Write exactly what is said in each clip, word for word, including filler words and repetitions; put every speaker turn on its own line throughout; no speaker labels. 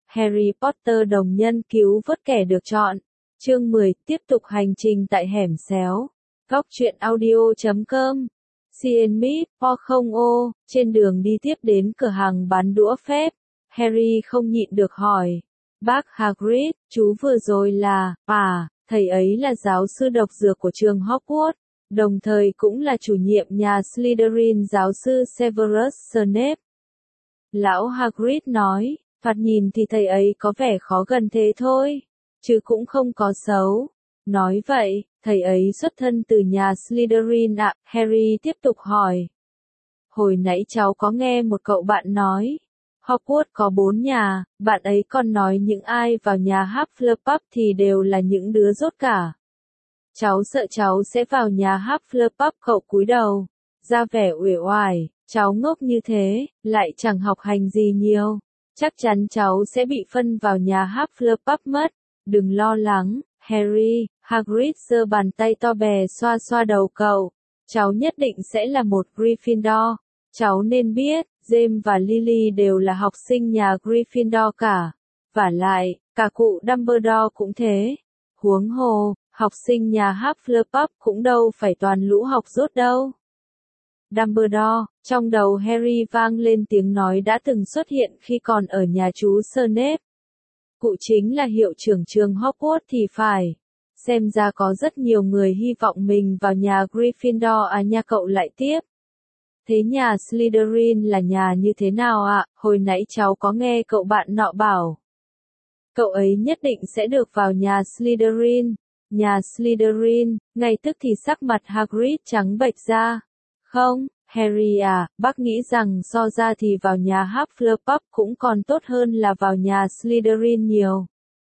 Harry Potter đồng nhân cứu vớt kẻ được chọn. Chương mười, tiếp tục hành trình tại hẻm xéo. Góc truyện audio chấm com. Cien Mít, po không ô, trên đường đi tiếp đến cửa hàng bán đũa phép. Harry không nhịn được hỏi. Bác Hagrid, chú vừa rồi là, à, thầy ấy là giáo sư độc dược của trường Hogwarts, đồng thời cũng là chủ nhiệm nhà Slytherin giáo sư Severus Snape. Lão Hagrid nói, thoạt nhìn thì thầy ấy có vẻ khó gần thế thôi, chứ cũng không có xấu. Nói vậy, thầy ấy xuất thân từ nhà Slytherin ạ, à? Harry tiếp tục hỏi. Hồi nãy cháu có nghe một cậu bạn nói, Hogwarts có bốn nhà, bạn ấy còn nói những ai vào nhà Hufflepuff thì đều là những đứa dốt cả. Cháu sợ cháu sẽ vào nhà Hufflepuff. Cậu cúi đầu, ra vẻ uể oải, cháu ngốc như thế, lại chẳng học hành gì nhiều. Chắc chắn cháu sẽ bị phân vào nhà Hufflepuff mất. Đừng lo lắng, Harry. Hagrid giơ bàn tay to bè xoa xoa đầu cậu. Cháu nhất định sẽ là một Gryffindor. Cháu nên biết, James và Lily đều là học sinh nhà Gryffindor cả. Vả lại, cả cụ Dumbledore cũng thế. Huống hồ, học sinh nhà Hufflepuff cũng đâu phải toàn lũ học dốt đâu. Dumbledore, trong đầu Harry vang lên tiếng nói đã từng xuất hiện khi còn ở nhà chú Snape. Cụ chính là hiệu trưởng trường Hogwarts thì phải. Xem ra có rất nhiều người hy vọng mình vào nhà Gryffindor à nha. Cậu lại tiếp. Thế nhà Slytherin là nhà như thế nào ạ? À? Hồi nãy cháu có nghe cậu bạn nọ bảo. Cậu ấy nhất định sẽ được vào nhà Slytherin. Nhà Slytherin, ngay tức thì sắc mặt Hagrid trắng bệch ra. Không, Harry à, bác nghĩ rằng so ra thì vào nhà Hufflepuff cũng còn tốt hơn là vào nhà Slytherin nhiều.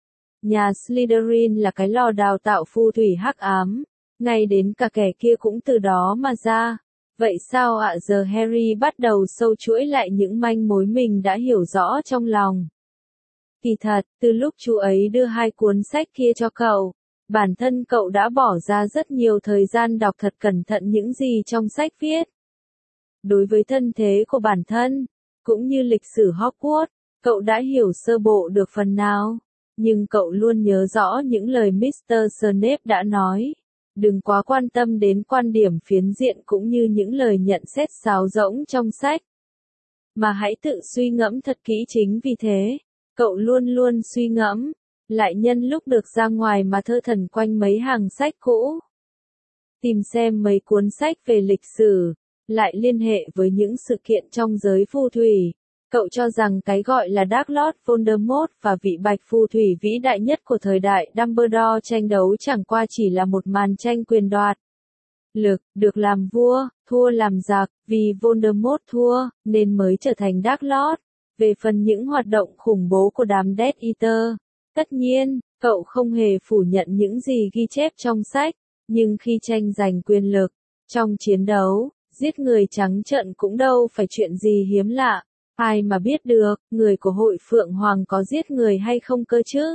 Nhà Slytherin là cái lò đào tạo phù thủy hắc ám, ngay đến cả kẻ kia cũng từ đó mà ra. Vậy sao ạ? À? Giờ Harry bắt đầu sâu chuỗi lại những manh mối mình đã hiểu rõ trong lòng. Kỳ thật, từ lúc chú ấy đưa hai cuốn sách kia cho cậu, bản thân cậu đã bỏ ra rất nhiều thời gian đọc thật cẩn thận những gì trong sách viết. Đối với thân thế của bản thân, cũng như lịch sử Hogwarts, cậu đã hiểu sơ bộ được phần nào. Nhưng cậu luôn nhớ rõ những lời mít tơ Snape đã nói. Đừng quá quan tâm đến quan điểm phiến diện cũng như những lời nhận xét sáo rỗng trong sách. Mà hãy tự suy ngẫm thật kỹ. Chính vì thế, cậu luôn luôn suy ngẫm, lại nhân lúc được ra ngoài mà thơ thẩn quanh mấy hàng sách cũ. Tìm xem mấy cuốn sách về lịch sử, lại liên hệ với những sự kiện trong giới phù thủy. Cậu cho rằng cái gọi là Dark Lord Voldemort và vị bạch phù thủy vĩ đại nhất của thời đại Dumbledore tranh đấu chẳng qua chỉ là một màn tranh quyền đoạt. Lực, được làm vua, thua làm giặc, vì Voldemort thua, nên mới trở thành Dark Lord. Về phần những hoạt động khủng bố của đám Death Eater, tất nhiên, cậu không hề phủ nhận những gì ghi chép trong sách, nhưng khi tranh giành quyền lực, trong chiến đấu, giết người trắng trợn cũng đâu phải chuyện gì hiếm lạ. Ai mà biết được, người của hội Phượng Hoàng có giết người hay không cơ chứ?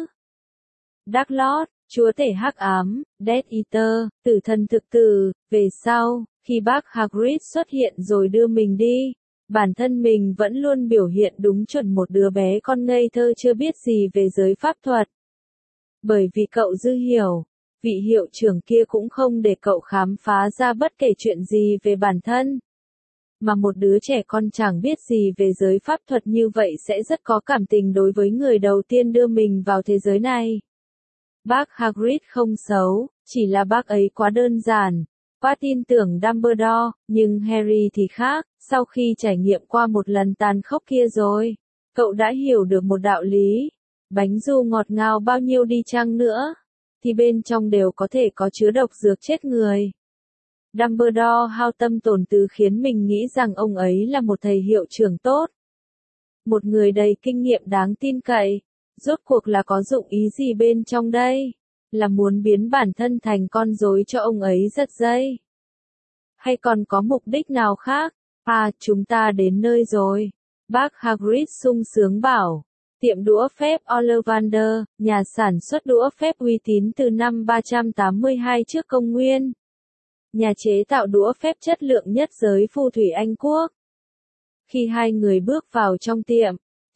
Dark Lord, chúa tể hắc ám, Death Eater, tử thần thực tử. Về sau, khi bác Hagrid xuất hiện rồi đưa mình đi, bản thân mình vẫn luôn biểu hiện đúng chuẩn một đứa bé con ngây thơ chưa biết gì về giới pháp thuật. Bởi vì cậu dư hiểu, vị hiệu trưởng kia cũng không để cậu khám phá ra bất kể chuyện gì về bản thân. Mà một đứa trẻ con chẳng biết gì về giới pháp thuật như vậy sẽ rất có cảm tình đối với người đầu tiên đưa mình vào thế giới này. Bác Hagrid không xấu, chỉ là bác ấy quá đơn giản, quá tin tưởng Dumbledore, nhưng Harry thì khác, sau khi trải nghiệm qua một lần tàn khốc kia rồi, cậu đã hiểu được một đạo lý, bánh dù ngọt ngào bao nhiêu đi chăng nữa, thì bên trong đều có thể có chứa độc dược chết người. Dumbledore hao tâm tổn tứ khiến mình nghĩ rằng ông ấy là một thầy hiệu trưởng tốt. Một người đầy kinh nghiệm đáng tin cậy. Rốt cuộc là có dụng ý gì bên trong đây? Là muốn biến bản thân thành con rối cho ông ấy giật dây? Hay còn có mục đích nào khác? À, chúng ta đến nơi rồi. Bác Hagrid sung sướng bảo. Tiệm đũa phép Ollivander, nhà sản xuất đũa phép uy tín từ năm ba trăm tám mươi hai trước công nguyên. Nhà chế tạo đũa phép chất lượng nhất giới phù thủy Anh Quốc. Khi hai người bước vào trong tiệm,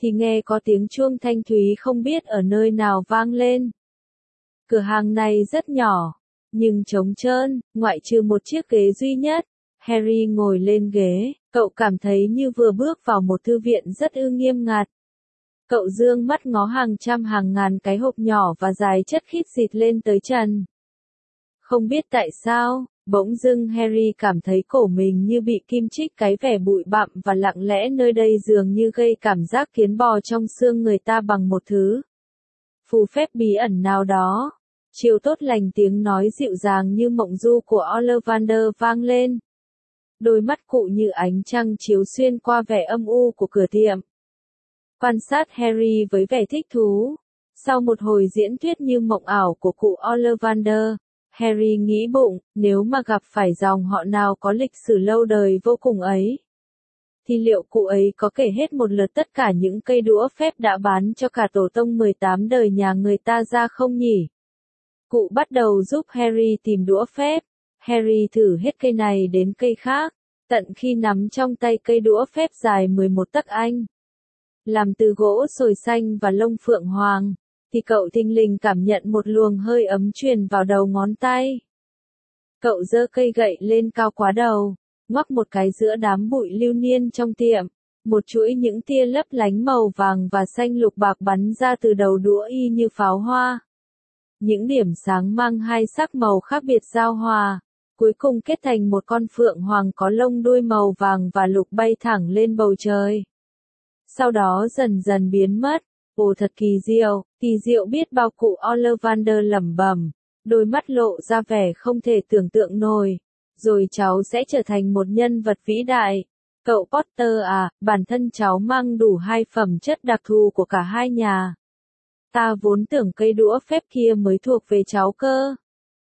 thì nghe có tiếng chuông thanh thúy không biết ở nơi nào vang lên. Cửa hàng này rất nhỏ, nhưng trống trơn, ngoại trừ một chiếc ghế duy nhất. Harry ngồi lên ghế, cậu cảm thấy như vừa bước vào một thư viện rất ư nghiêm ngặt. Cậu dương mắt ngó hàng trăm hàng ngàn cái hộp nhỏ và dài chất khít xịt lên tới trần. Không biết tại sao, bỗng dưng Harry cảm thấy cổ mình như bị kim chích, cái vẻ bụi bặm và lặng lẽ nơi đây dường như gây cảm giác kiến bò trong xương người ta bằng một thứ phù phép bí ẩn nào đó. Chiều tốt lành, tiếng nói dịu dàng như mộng du của Ollivander vang lên. Đôi mắt cụ như ánh trăng chiếu xuyên qua vẻ âm u của cửa tiệm. Quan sát Harry với vẻ thích thú. Sau một hồi diễn thuyết như mộng ảo của cụ Ollivander, Harry nghĩ bụng, nếu mà gặp phải dòng họ nào có lịch sử lâu đời vô cùng ấy, thì liệu cụ ấy có kể hết một lượt tất cả những cây đũa phép đã bán cho cả tổ tông mười tám đời nhà người ta ra không nhỉ? Cụ bắt đầu giúp Harry tìm đũa phép. Harry thử hết cây này đến cây khác, tận khi nắm trong tay cây đũa phép dài mười một tấc Anh, làm từ gỗ sồi xanh và lông phượng hoàng, thì cậu thình lình cảm nhận một luồng hơi ấm truyền vào đầu ngón tay. Cậu giơ cây gậy lên cao quá đầu, ngoắc một cái giữa đám bụi lưu niên trong tiệm. Một chuỗi những tia lấp lánh màu vàng và xanh lục bạc bắn ra từ đầu đũa y như pháo hoa. Những điểm sáng mang hai sắc màu khác biệt giao hòa, cuối cùng kết thành một con phượng hoàng có lông đuôi màu vàng và lục bay thẳng lên bầu trời. Sau đó dần dần biến mất. Ồ, thật kỳ diệu, kỳ diệu biết bao, cụ Ollivander lẩm bẩm, đôi mắt lộ ra vẻ không thể tưởng tượng nổi. Rồi cháu sẽ trở thành một nhân vật vĩ đại. Cậu Potter à, bản thân cháu mang đủ hai phẩm chất đặc thù của cả hai nhà. Ta vốn tưởng cây đũa phép kia mới thuộc về cháu cơ.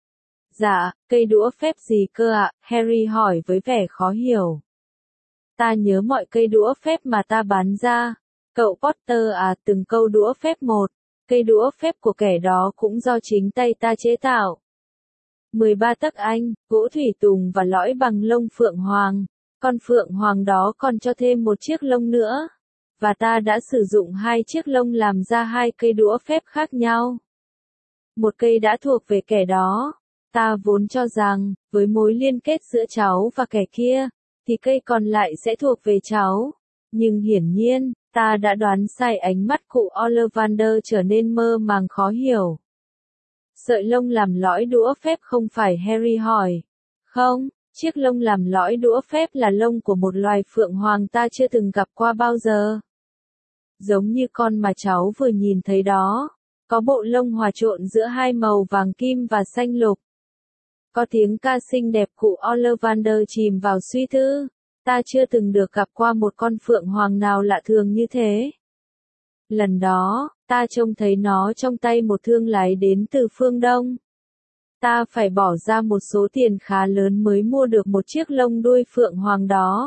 Dạ, cây đũa phép gì cơ ạ? Harry hỏi với vẻ khó hiểu. Ta nhớ mọi cây đũa phép mà ta bán ra. Cậu Potter à, từng câu đũa phép một. Cây đũa phép của kẻ đó cũng do chính tay ta chế tạo. mười ba tấc Anh, gỗ thủy tùng và lõi bằng lông phượng hoàng. Con phượng hoàng đó còn cho thêm một chiếc lông nữa. Và ta đã sử dụng hai chiếc lông làm ra hai cây đũa phép khác nhau. Một cây đã thuộc về kẻ đó. Ta vốn cho rằng, với mối liên kết giữa cháu và kẻ kia, thì cây còn lại sẽ thuộc về cháu. Nhưng hiển nhiên, ta đã đoán sai. Ánh mắt cụ Ollivander trở nên mơ màng khó hiểu. Sợi lông làm lõi đũa phép không phải? Harry hỏi. Không, chiếc lông làm lõi đũa phép là lông của một loài phượng hoàng ta chưa từng gặp qua bao giờ. Giống như con mà cháu vừa nhìn thấy đó, có bộ lông hòa trộn giữa hai màu vàng kim và xanh lục. Có tiếng ca xinh đẹp. Cụ Ollivander chìm vào suy tư. Ta chưa từng được gặp qua một con phượng hoàng nào lạ thường như thế. Lần đó, ta trông thấy nó trong tay một thương lái đến từ phương Đông. Ta phải bỏ ra một số tiền khá lớn mới mua được một chiếc lông đuôi phượng hoàng đó.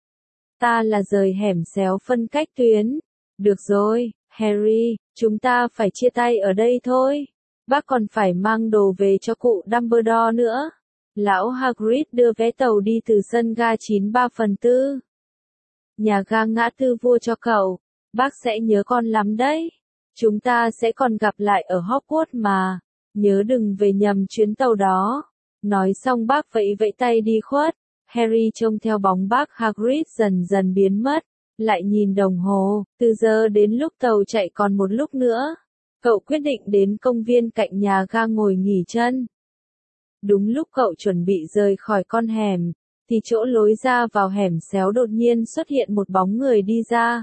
Ta là rời hẻm xéo phân cách tuyến. Được rồi, Harry, chúng ta phải chia tay ở đây thôi. Bác còn phải mang đồ về cho cụ Dumbledore nữa. Lão Hagrid đưa vé tàu đi từ sân ga chín ba phần tư. Nhà ga ngã tư vua cho cậu. Bác sẽ nhớ con lắm đấy. Chúng ta sẽ còn gặp lại ở Hogwarts mà. Nhớ đừng về nhầm chuyến tàu đó. Nói xong bác vẫy vẫy tay đi khuất. Harry trông theo bóng bác Hagrid dần dần biến mất. Lại nhìn đồng hồ, từ giờ đến lúc tàu chạy còn một lúc nữa. Cậu quyết định đến công viên cạnh nhà ga ngồi nghỉ chân. Đúng lúc cậu chuẩn bị rời khỏi con hẻm, thì chỗ lối ra vào hẻm xéo đột nhiên xuất hiện một bóng người đi ra.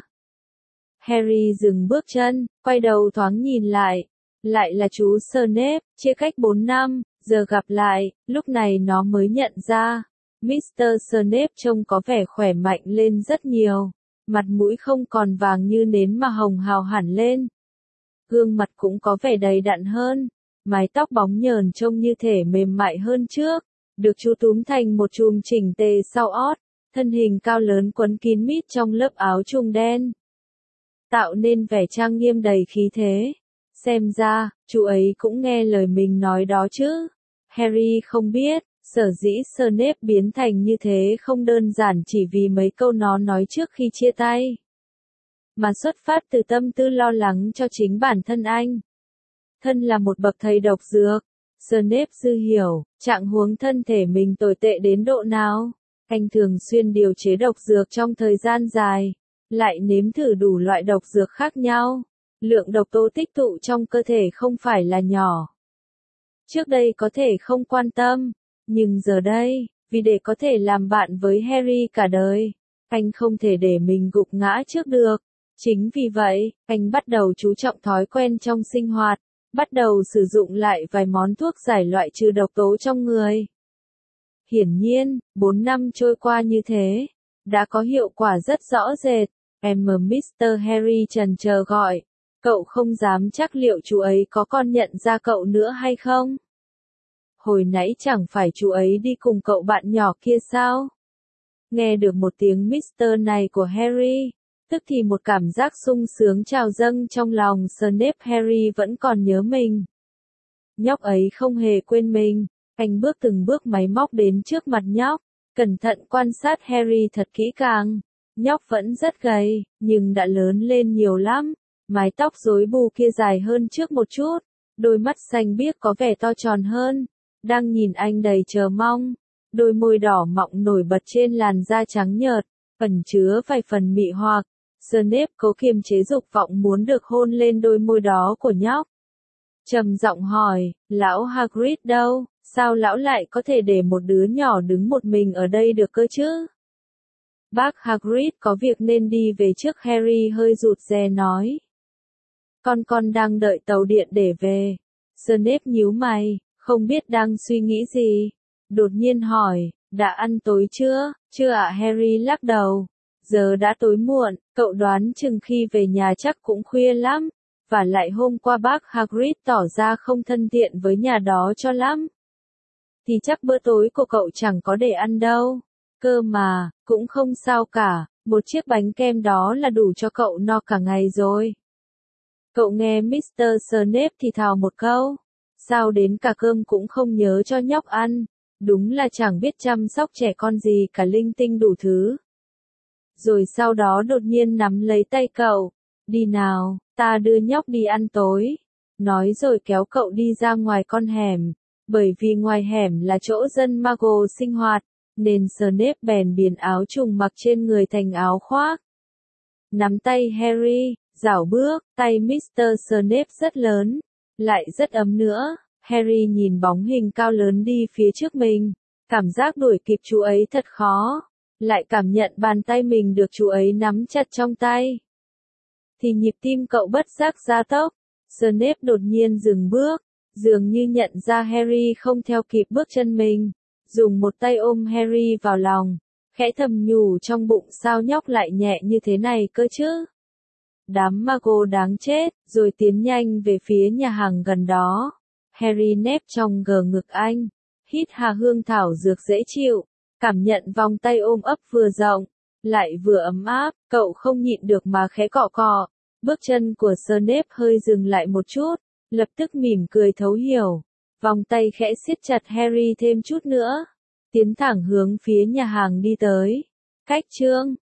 Harry dừng bước chân, quay đầu thoáng nhìn lại. Lại là chú Snape, chia cách bốn năm, giờ gặp lại, lúc này nó mới nhận ra. mít tơ Snape trông có vẻ khỏe mạnh lên rất nhiều. Mặt mũi không còn vàng như nến mà hồng hào hẳn lên. Gương mặt cũng có vẻ đầy đặn hơn. Mái tóc bóng nhờn trông như thể mềm mại hơn trước. Được chú túm thành một chùm chỉnh tề sau ót. Thân hình cao lớn quấn kín mít trong lớp áo chùng đen. Tạo nên vẻ trang nghiêm đầy khí thế. Xem ra, chú ấy cũng nghe lời mình nói đó chứ. Harry không biết, sở dĩ Snape biến thành như thế không đơn giản chỉ vì mấy câu nó nói trước khi chia tay. mà xuất phát từ tâm tư lo lắng cho chính bản thân anh. Thân là một bậc thầy độc dược, Snape dư hiểu, trạng huống thân thể mình tồi tệ đến độ nào. Anh thường xuyên điều chế độc dược trong thời gian dài, lại nếm thử đủ loại độc dược khác nhau. Lượng độc tố tích tụ trong cơ thể không phải là nhỏ. Trước đây có thể không quan tâm, nhưng giờ đây, vì để có thể làm bạn với Harry cả đời, anh không thể để mình gục ngã trước được. Chính vì vậy, anh bắt đầu chú trọng thói quen trong sinh hoạt, bắt đầu sử dụng lại vài món thuốc giải loại trừ độc tố trong người. Hiển nhiên, bốn năm trôi qua như thế, đã có hiệu quả rất rõ rệt. Em mít tơ Harry trần chờ gọi, cậu không dám chắc liệu chú ấy có còn nhận ra cậu nữa hay không? Hồi nãy chẳng phải chú ấy đi cùng cậu bạn nhỏ kia sao? Nghe được một tiếng Mister này của Harry, tức thì một cảm giác sung sướng trào dâng trong lòng Snape. Harry vẫn còn nhớ mình. Nhóc ấy không hề quên mình. Anh bước từng bước máy móc đến trước mặt nhóc, cẩn thận quan sát Harry thật kỹ càng. Nhóc vẫn rất gầy, nhưng đã lớn lên nhiều lắm. Mái tóc rối bù kia dài hơn trước một chút, đôi mắt xanh biếc có vẻ to tròn hơn, đang nhìn anh đầy chờ mong. Đôi môi đỏ mọng nổi bật trên làn da trắng nhợt, ẩn chứa vài phần mị hoặc. Snape cố kiềm chế dục vọng muốn được hôn lên đôi môi đó của nhóc. Trầm giọng hỏi, lão Hagrid đâu, sao lão lại có thể để một đứa nhỏ đứng một mình ở đây được cơ chứ? Bác Hagrid có việc nên đi về trước. Harry hơi rụt rè nói. Con con đang đợi tàu điện để về. Snape nhíu mày, không biết đang suy nghĩ gì. Đột nhiên hỏi, đã ăn tối chưa? Chưa ạ. Harry lắc đầu. Giờ đã tối muộn, cậu đoán chừng khi về nhà chắc cũng khuya lắm. Và lại hôm qua bác Hagrid tỏ ra không thân thiện với nhà đó cho lắm. Thì chắc bữa tối của cậu chẳng có để ăn đâu. Cơ mà, cũng không sao cả, một chiếc bánh kem đó là đủ cho cậu no cả ngày rồi. Cậu nghe Mister Snape thì thào một câu. Sao đến cả cơm cũng không nhớ cho nhóc ăn. Đúng là chẳng biết chăm sóc trẻ con gì cả, linh tinh đủ thứ. Rồi sau đó đột nhiên nắm lấy tay cậu. Đi nào, ta đưa nhóc đi ăn tối. Nói rồi kéo cậu đi ra ngoài con hẻm. Bởi vì ngoài hẻm là chỗ dân Muggle sinh hoạt, nên Snape bèn biến áo trùng mặc trên người thành áo khoác. Nắm tay Harry, dảo bước, tay Mister Snape rất lớn, lại rất ấm nữa. Harry nhìn bóng hình cao lớn đi phía trước mình, cảm giác đuổi kịp chú ấy thật khó, lại cảm nhận bàn tay mình được chú ấy nắm chặt trong tay. Thì nhịp tim cậu bất giác gia tốc. Snape đột nhiên dừng bước, dường như nhận ra Harry không theo kịp bước chân mình, dùng một tay ôm Harry vào lòng, khẽ thầm nhủ trong bụng sao nhóc lại nhẹ như thế này cơ chứ. Đám Muggle đáng chết, rồi tiến nhanh về phía nhà hàng gần đó. Harry nép trong gờ ngực anh, hít hà hương thảo dược dễ chịu, cảm nhận vòng tay ôm ấp vừa rộng, lại vừa ấm áp, cậu không nhịn được mà khẽ cọ cọ. Bước chân của Snape hơi dừng lại một chút, lập tức mỉm cười thấu hiểu, vòng tay khẽ siết chặt Harry thêm chút nữa, tiến thẳng hướng phía nhà hàng đi tới. Cách chương